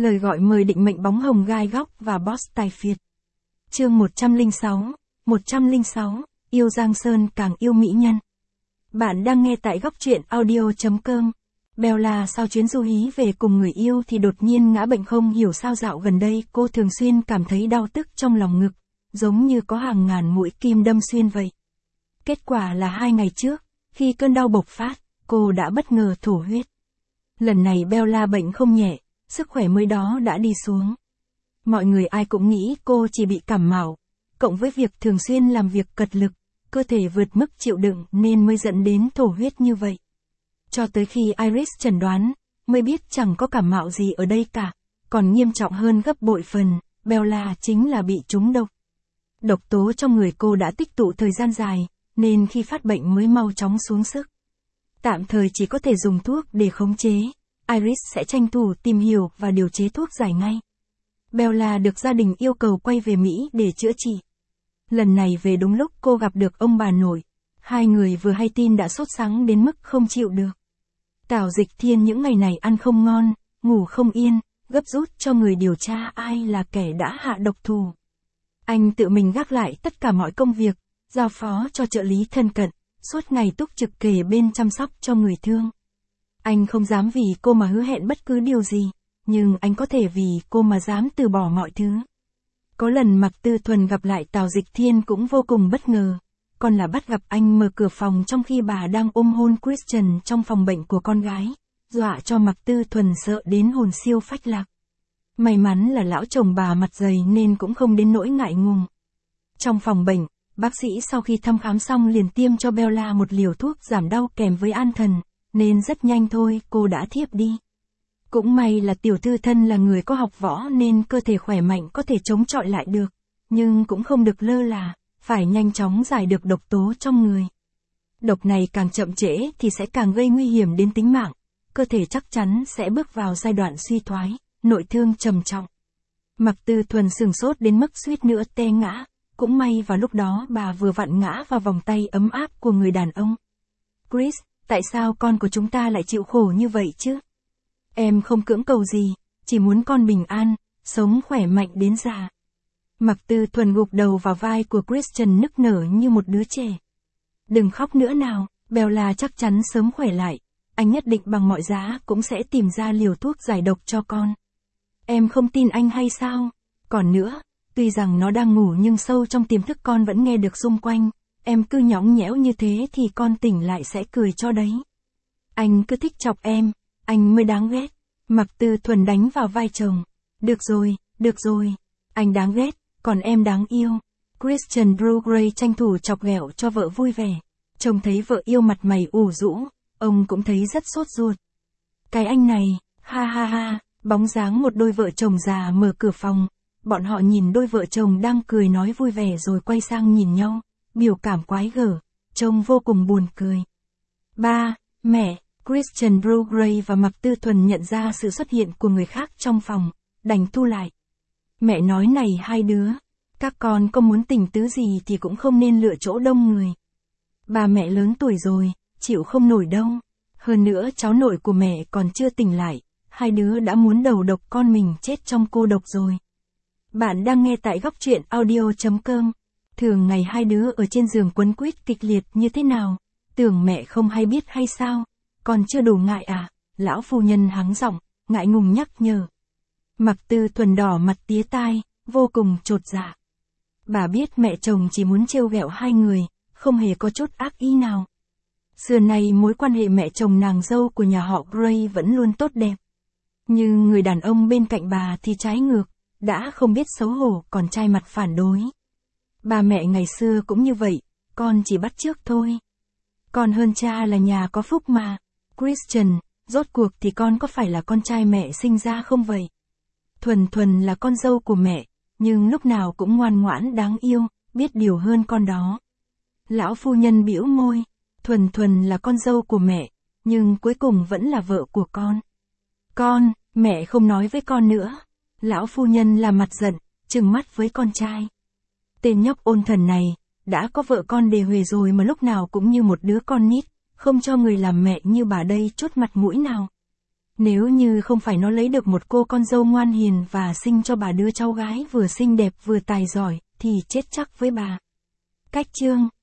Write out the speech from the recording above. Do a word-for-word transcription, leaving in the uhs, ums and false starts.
Lời gọi mời định mệnh bóng hồng gai góc và boss tài phiệt. Chương một trăm lẻ sáu, một trăm lẻ sáu, yêu Giang Sơn càng yêu mỹ nhân. Bạn đang nghe tại góc truyện audio chấm com. Bella sau chuyến du hí về cùng người yêu thì đột nhiên ngã bệnh, không hiểu sao dạo gần đây cô thường xuyên cảm thấy đau tức trong lòng ngực, giống như có hàng ngàn mũi kim đâm xuyên vậy. Kết quả là hai ngày trước, khi cơn đau bộc phát, cô đã bất ngờ thổ huyết. Lần này Bella bệnh không nhẹ, sức khỏe mới đó đã đi xuống. Mọi người ai cũng nghĩ cô chỉ bị cảm mạo, cộng với việc thường xuyên làm việc cật lực, cơ thể vượt mức chịu đựng nên mới dẫn đến thổ huyết như vậy. Cho tới khi Iris chẩn đoán, mới biết chẳng có cảm mạo gì ở đây cả, còn nghiêm trọng hơn gấp bội phần, Bella chính là bị trúng độc. Độc tố trong người cô đã tích tụ thời gian dài, nên khi phát bệnh mới mau chóng xuống sức. Tạm thời chỉ có thể dùng thuốc để khống chế, Iris sẽ tranh thủ tìm hiểu và điều chế thuốc giải ngay. Bella được gia đình yêu cầu quay về Mỹ để chữa trị. Lần này về đúng lúc cô gặp được ông bà nội, hai người vừa hay tin đã sốt sắng đến mức không chịu được. Tào Dịch Thiên những ngày này ăn không ngon, ngủ không yên, gấp rút cho người điều tra ai là kẻ đã hạ độc thù. Anh tự mình gác lại tất cả mọi công việc, giao phó cho trợ lý thân cận, suốt ngày túc trực kề bên chăm sóc cho người thương. Anh không dám vì cô mà hứa hẹn bất cứ điều gì, nhưng anh có thể vì cô mà dám từ bỏ mọi thứ. Có lần Mạc Tư Thuần gặp lại Tào Dịch Thiên cũng vô cùng bất ngờ, còn là bắt gặp anh mở cửa phòng trong khi bà đang ôm hôn Christian trong phòng bệnh của con gái, dọa cho Mạc Tư Thuần sợ đến hồn siêu phách lạc. May mắn là lão chồng bà mặt dày nên cũng không đến nỗi ngại ngùng. Trong phòng bệnh, bác sĩ sau khi thăm khám xong liền tiêm cho Bella một liều thuốc giảm đau kèm với an thần, nên rất nhanh thôi cô đã thiếp đi. Cũng may là tiểu thư thân là người có học võ nên cơ thể khỏe mạnh có thể chống chọi lại được, nhưng cũng không được lơ là, phải nhanh chóng giải được độc tố trong người. Độc này càng chậm trễ thì sẽ càng gây nguy hiểm đến tính mạng, cơ thể chắc chắn sẽ bước vào giai đoạn suy thoái, nội thương trầm trọng. Mạc Tư Thuần sửng sốt đến mức suýt nữa té ngã, cũng may vào lúc đó bà vừa vặn ngã vào vòng tay ấm áp của người đàn ông. Chris, tại sao con của chúng ta lại chịu khổ như vậy chứ? Em không cưỡng cầu gì, chỉ muốn con bình an, sống khỏe mạnh đến già. Mạc Tư Thuần gục đầu vào vai của Christian nức nở như một đứa trẻ. Đừng khóc nữa nào, Bella chắc chắn sớm khỏe lại, anh nhất định bằng mọi giá cũng sẽ tìm ra liều thuốc giải độc cho con. Em không tin anh hay sao? Còn nữa, tuy rằng nó đang ngủ nhưng sâu trong tiềm thức con vẫn nghe được xung quanh, em cứ nhõng nhẽo như thế thì con tỉnh lại sẽ cười cho đấy. Anh cứ thích chọc em, anh mới đáng ghét. Mạc Tư Thuần đánh vào vai chồng. Được rồi, được rồi, anh đáng ghét, còn em đáng yêu. Christian Brugray tranh thủ chọc ghẹo cho vợ vui vẻ. Chồng thấy vợ yêu mặt mày ủ rũ, ông cũng thấy rất sốt ruột. Cái anh này, ha ha ha, bóng dáng một đôi vợ chồng già mở cửa phòng. Bọn họ nhìn đôi vợ chồng đang cười nói vui vẻ rồi quay sang nhìn nhau, biểu cảm quái gở, trông vô cùng buồn cười. Ba, mẹ, Christian Brugray và Mạc Tư Thuần nhận ra sự xuất hiện của người khác trong phòng, đành thu lại. Mẹ nói này hai đứa, các con có muốn tình tứ gì thì cũng không nên lựa chỗ đông người. Bà mẹ lớn tuổi rồi, chịu không nổi đâu. Hơn nữa cháu nội của mẹ còn chưa tỉnh lại, hai đứa đã muốn đầu độc con mình chết trong cô độc rồi. Bạn đang nghe tại góc truyện audio chấm com. Thường ngày hai đứa ở trên giường quấn quýt kịch liệt như thế nào, tưởng mẹ không hay biết hay sao? Còn chưa đủ ngại à? Lão phu nhân hắng giọng, ngại ngùng nhắc nhở. Mạc Tư Thuần đỏ mặt tía tai, vô cùng chột dạ. Bà biết mẹ chồng chỉ muốn trêu ghẹo hai người, không hề có chút ác ý nào. Xưa nay mối quan hệ mẹ chồng nàng dâu của nhà họ Gray vẫn luôn tốt đẹp. Nhưng người đàn ông bên cạnh bà thì trái ngược, đã không biết xấu hổ còn trai mặt phản đối. Bà mẹ ngày xưa cũng như vậy, con chỉ bắt chước thôi. Con hơn cha là nhà có phúc mà. Christian, rốt cuộc thì con có phải là con trai mẹ sinh ra không vậy? Thuần Thuần là con dâu của mẹ, nhưng lúc nào cũng ngoan ngoãn đáng yêu, biết điều hơn con đó. Lão phu nhân bĩu môi, Thuần Thuần là con dâu của mẹ, nhưng cuối cùng vẫn là vợ của con. Con, mẹ không nói với con nữa. Lão phu nhân là mặt giận, trừng mắt với con trai. Tên nhóc ôn thần này, đã có vợ con đề huề rồi mà lúc nào cũng như một đứa con nít, không cho người làm mẹ như bà đây chút mặt mũi nào. Nếu như không phải nó lấy được một cô con dâu ngoan hiền và sinh cho bà đứa cháu gái vừa xinh đẹp vừa tài giỏi, thì chết chắc với bà. Cách chương